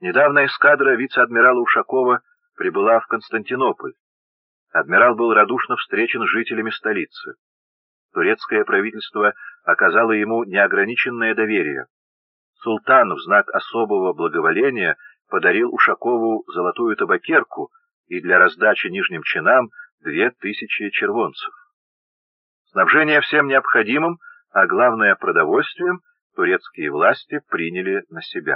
Недавно эскадра вице-адмирала Ушакова прибыла в Константинополь. Адмирал был радушно встречен жителями столицы. Турецкое правительство оказало ему неограниченное доверие. Султан в знак особого благоволения подарил Ушакову золотую табакерку и для раздачи нижним чинам 2000 червонцев. Снабжение всем необходимым, а главное продовольствием, турецкие власти приняли на себя.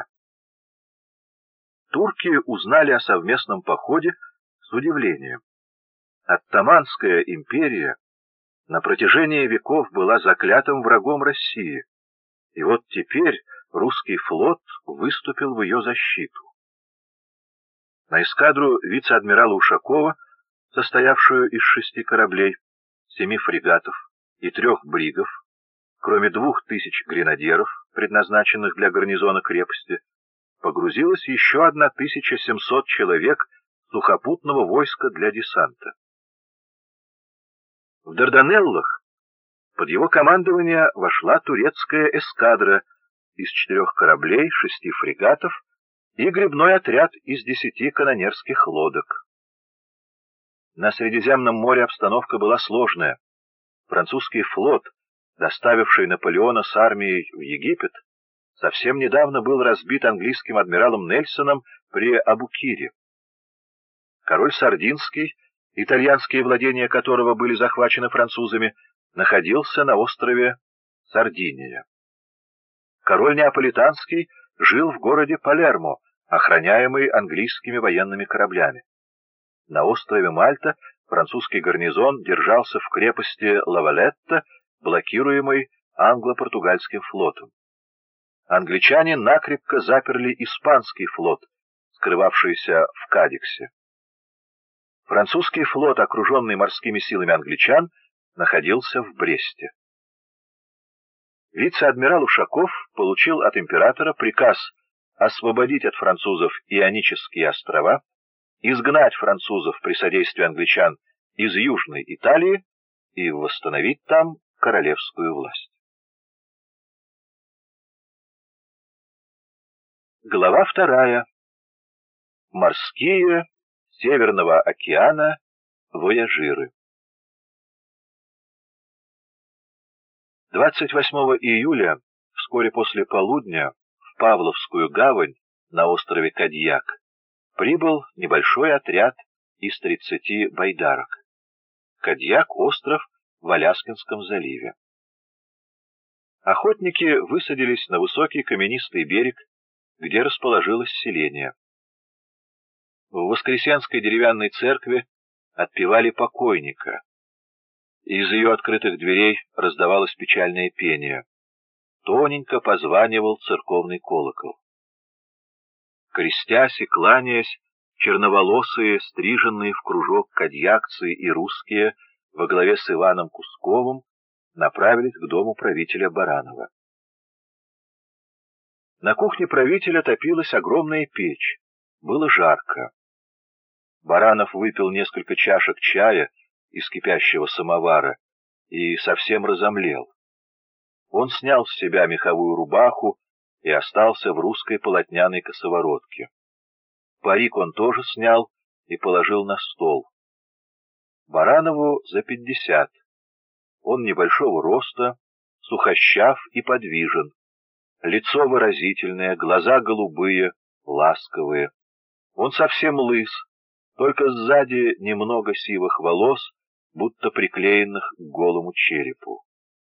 Турки узнали о совместном походе с удивлением. Оттоманская империя на протяжении веков была заклятым врагом России, и вот теперь русский флот выступил в ее защиту. На эскадру вице-адмирала Ушакова, состоявшую из 6 кораблей, 7 фрегатов и 3 бригов, кроме 2000 гренадеров, предназначенных для гарнизона крепости, погрузилось еще 1700 человек сухопутного войска для десанта. В Дарданеллах под его командование вошла турецкая эскадра из 4 кораблей, 6 фрегатов и гребной отряд из 10 канонерских лодок. На Средиземном море обстановка была сложная. Французский флот, доставивший Наполеона с армией в Египет, совсем недавно был разбит английским адмиралом Нельсоном при Абукире. Король Сардинский, итальянские владения которого были захвачены французами, находился на острове Сардиния. Король Неаполитанский жил в городе Палермо, охраняемый английскими военными кораблями. На острове Мальта французский гарнизон держался в крепости Лавалетта, блокируемой англо-португальским флотом. Англичане накрепко заперли испанский флот, скрывавшийся в Кадиксе. Французский флот, окруженный морскими силами англичан, находился в Бресте. Вице-адмирал Ушаков получил от императора приказ освободить от французов Ионические острова, изгнать французов при содействии англичан из Южной Италии и восстановить там королевскую власть. Глава 2. Морские Северного океана вояжиры. 28 июля, вскоре после полудня, в Павловскую гавань на острове Кадьяк прибыл небольшой отряд из 30 байдарок. Кадьяк — остров в Аляскинском заливе. Охотники высадились на высокий каменистый берег, где расположилось селение. В Воскресенской деревянной церкви отпевали покойника. Из ее открытых дверей раздавалось печальное пение. Тоненько позванивал церковный колокол. Крестясь и кланяясь, черноволосые, стриженные в кружок кадьякцы и русские во главе с Иваном Кусковым направились к дому правителя Баранова. На кухне правителя топилась огромная печь. Было жарко. Баранов выпил несколько чашек чая из кипящего самовара и совсем разомлел. Он снял с себя меховую рубаху и остался в русской полотняной косоворотке. Парик он тоже снял и положил на стол. Баранову за 50. Он небольшого роста, сухощав и подвижен. Лицо выразительное, глаза голубые, ласковые. Он совсем лыс, только сзади немного сивых волос, будто приклеенных к голому черепу.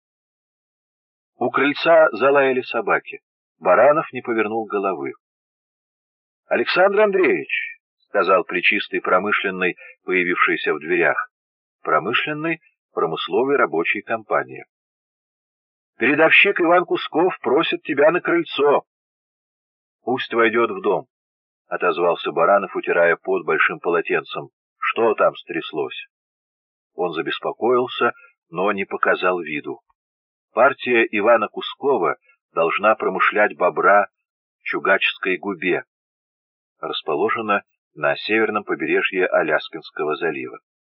У крыльца залаяли собаки. Баранов не повернул головы. — Александр Андреевич, — сказал плечистый промышленный, появившийся в дверях, промышленный, промысловой рабочей компании. — Передовщик Иван Кусков просит тебя на крыльцо. — Пусть войдет в дом, — отозвался Баранов, утирая пот большим полотенцем. — Что там стряслось? Он забеспокоился, но не показал виду. Партия Ивана Кускова должна промышлять бобра в Чугачской губе, расположена на северном побережье Аляскинского залива.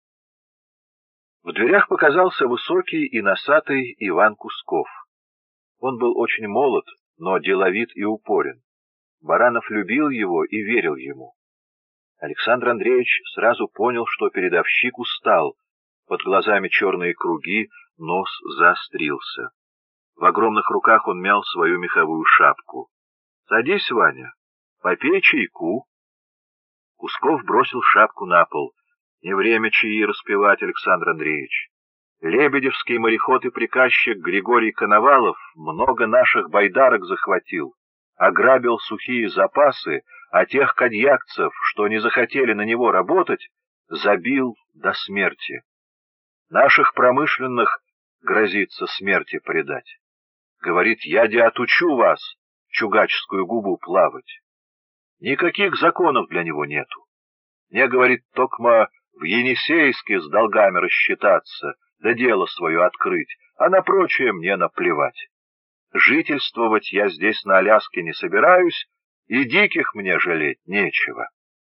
В дверях показался высокий и носатый Иван Кусков. Он был очень молод, но деловит и упорен. Баранов любил его и верил ему. Александр Андреевич сразу понял, что передовщик устал, под глазами черные круги, нос заострился. В огромных руках он мял свою меховую шапку. «Садись, Ваня, попей чайку». Кусков бросил шапку на пол. «Не время чаи распевать, Александр Андреевич. Лебедевский мореход и приказчик Григорий Коновалов много наших байдарок захватил, ограбил сухие запасы, а тех коньякцев, что не захотели на него работать, забил до смерти. Наших промышленных грозится смерти предать. Говорит, я де отучу вас чугаческую губу плавать. Никаких законов для него нету. Мне, говорит, токмо в Енисейске с долгами рассчитаться, да дело свое открыть, а на прочее мне наплевать. Жительствовать я здесь на Аляске не собираюсь, и диких мне жалеть нечего».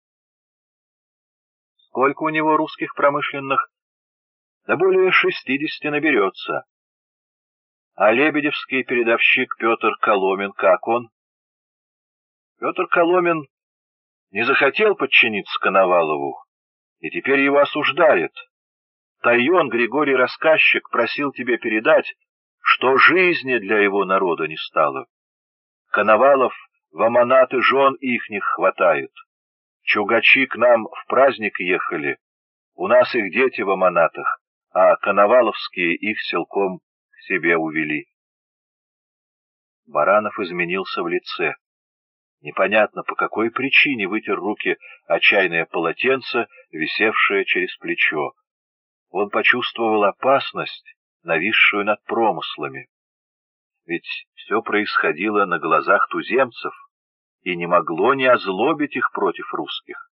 «Сколько у него русских промышленных?» «Да более 60 наберется». «А лебедевский передовщик Петр Коломин, как он?» «Петр Коломин не захотел подчиниться Коновалову, и теперь его осуждает. Тайон Григорий Рассказчик просил тебе передать, что жизни для его народа не стало. Коновалов в аманаты жен ихних хватает. Чугачи к нам в праздник ехали, у нас их дети в аманатах, а коноваловские их силком к себе увели». Баранов изменился в лице. Непонятно, по какой причине вытер руки о чайное полотенце, висевшее через плечо. Он почувствовал опасность, нависшую над промыслами. Ведь все происходило на глазах туземцев и не могло не озлобить их против русских.